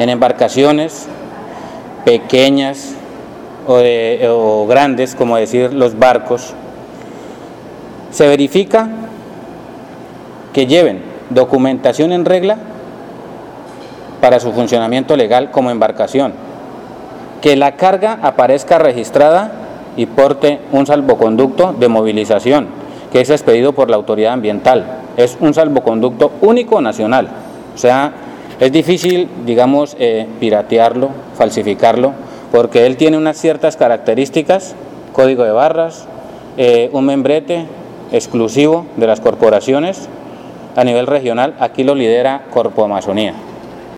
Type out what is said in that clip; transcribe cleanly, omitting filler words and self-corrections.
En embarcaciones pequeñas o grandes, como decir los barcos, se verifica que lleven documentación en regla para su funcionamiento legal como embarcación, que la carga aparezca registrada y porte un salvoconducto de movilización, que es expedido por la autoridad ambiental. Es un salvoconducto único nacional, o sea, es difícil, digamos, piratearlo, falsificarlo, porque él tiene unas ciertas características, código de barras, un membrete exclusivo de las corporaciones a nivel regional. Aquí lo lidera Corpo Amazonía.